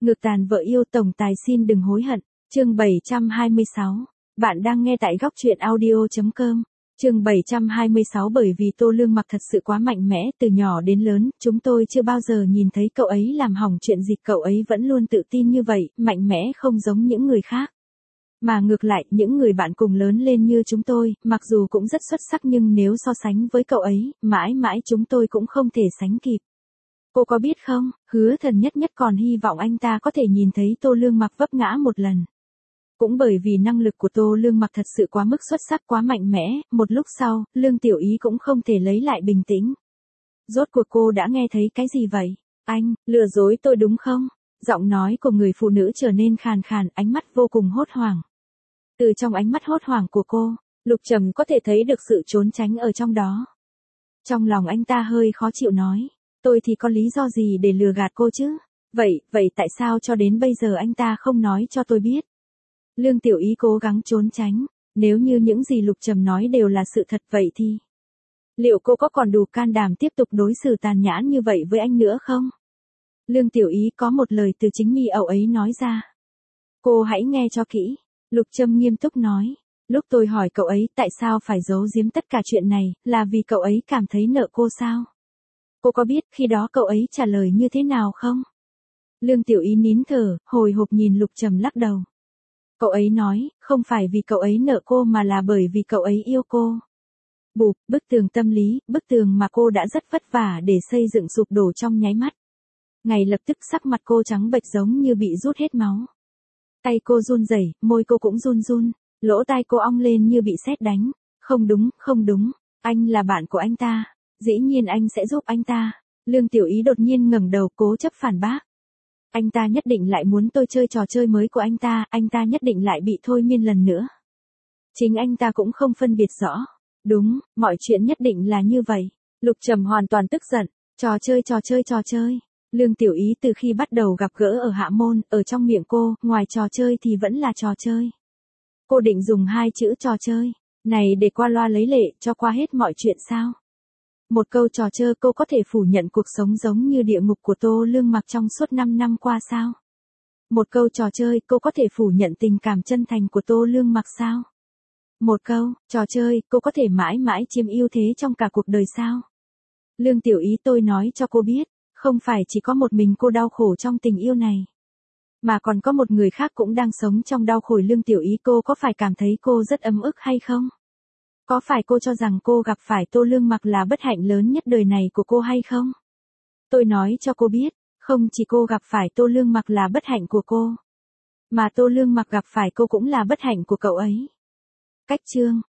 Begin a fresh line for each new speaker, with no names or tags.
Ngược tàn vợ yêu tổng tài xin đừng hối hận. Chương 726. Bạn đang nghe tại góc truyện audio.com. Chương 726. Bởi vì Tô Lương Mặc thật sự quá mạnh mẽ, từ nhỏ đến lớn, chúng tôi chưa bao giờ nhìn thấy cậu ấy làm hỏng chuyện gì, cậu ấy vẫn luôn tự tin như vậy, mạnh mẽ không giống những người khác. Mà ngược lại, những người bạn cùng lớn lên như chúng tôi, mặc dù cũng rất xuất sắc nhưng nếu so sánh với cậu ấy, mãi mãi chúng tôi cũng không thể sánh kịp. Cô có biết không, Hứa Thần nhất còn hy vọng anh ta có thể nhìn thấy Tô Lương Mặc vấp ngã một lần. Cũng bởi vì năng lực của Tô Lương Mặc thật sự quá mức xuất sắc, quá mạnh mẽ, một lúc sau, Lương Tiểu Ý cũng không thể lấy lại bình tĩnh. Rốt cuộc cô đã nghe thấy cái gì vậy? Anh, lừa dối tôi đúng không? Giọng nói của người phụ nữ trở nên khàn khàn, ánh mắt vô cùng hốt hoảng. Từ trong ánh mắt hốt hoảng của cô, Lục Trầm có thể thấy được sự trốn tránh ở trong đó. Trong lòng anh ta hơi khó chịu nói, tôi thì có lý do gì để lừa gạt cô chứ? Vậy tại sao cho đến bây giờ anh ta không nói cho tôi biết? Lương Tiểu Ý cố gắng trốn tránh, nếu như những gì Lục Trầm nói đều là sự thật vậy thì liệu cô có còn đủ can đảm tiếp tục đối xử tàn nhẫn như vậy với anh nữa không? Lương Tiểu Ý có một lời từ chính miệng ẩu ấy nói ra. Cô hãy nghe cho kỹ, Lục Trầm nghiêm túc nói. Lúc tôi hỏi cậu ấy tại sao phải giấu giếm tất cả chuyện này, là vì cậu ấy cảm thấy nợ cô sao? Cô có biết khi đó cậu ấy trả lời như thế nào không? Lương Tiểu Ý nín thở, hồi hộp nhìn Lục Trầm lắc đầu. Cậu ấy nói, không phải vì cậu ấy nợ cô mà là bởi vì cậu ấy yêu cô. Bụp, bức tường tâm lý, bức tường mà cô đã rất vất vả để xây dựng sụp đổ trong nháy mắt. Ngay lập tức sắc mặt cô trắng bệch giống như bị rút hết máu. Tay cô run rẩy, môi cô cũng run run, lỗ tai cô ong lên như bị sét đánh. Không đúng, anh là bạn của anh ta, dĩ nhiên anh sẽ giúp anh ta. Lương Tiểu Ý đột nhiên ngẩng đầu cố chấp phản bác. Anh ta nhất định lại muốn tôi chơi trò chơi mới của anh ta nhất định lại bị thôi miên lần nữa. Chính anh ta cũng không phân biệt rõ. Đúng, mọi chuyện nhất định là như vậy. Lục Trầm hoàn toàn tức giận, trò chơi. Lương Tiểu Ý từ khi bắt đầu gặp gỡ ở Hạ Môn, ở trong miệng cô, ngoài trò chơi thì vẫn là trò chơi. Cô định dùng hai chữ trò chơi này để qua loa lấy lệ cho qua hết mọi chuyện sao? Một câu trò chơi cô có thể phủ nhận cuộc sống giống như địa ngục của Tô Lương Mặc trong suốt 5 năm qua sao? Một câu trò chơi cô có thể phủ nhận tình cảm chân thành của Tô Lương Mặc sao? Một câu trò chơi cô có thể mãi mãi chiếm ưu thế trong cả cuộc đời sao? Lương Tiểu Ý, tôi nói cho cô biết, không phải chỉ có một mình cô đau khổ trong tình yêu này, mà còn có một người khác cũng đang sống trong đau khổ. Lương Tiểu Ý, cô có phải cảm thấy cô rất ấm ức hay không? Có phải cô cho rằng cô gặp phải Tô Lương Mặc là bất hạnh lớn nhất đời này của cô hay không? Tôi nói cho cô biết, không chỉ cô gặp phải Tô Lương Mặc là bất hạnh của cô, mà Tô Lương Mặc gặp phải cô cũng là bất hạnh của cậu ấy. Cách chương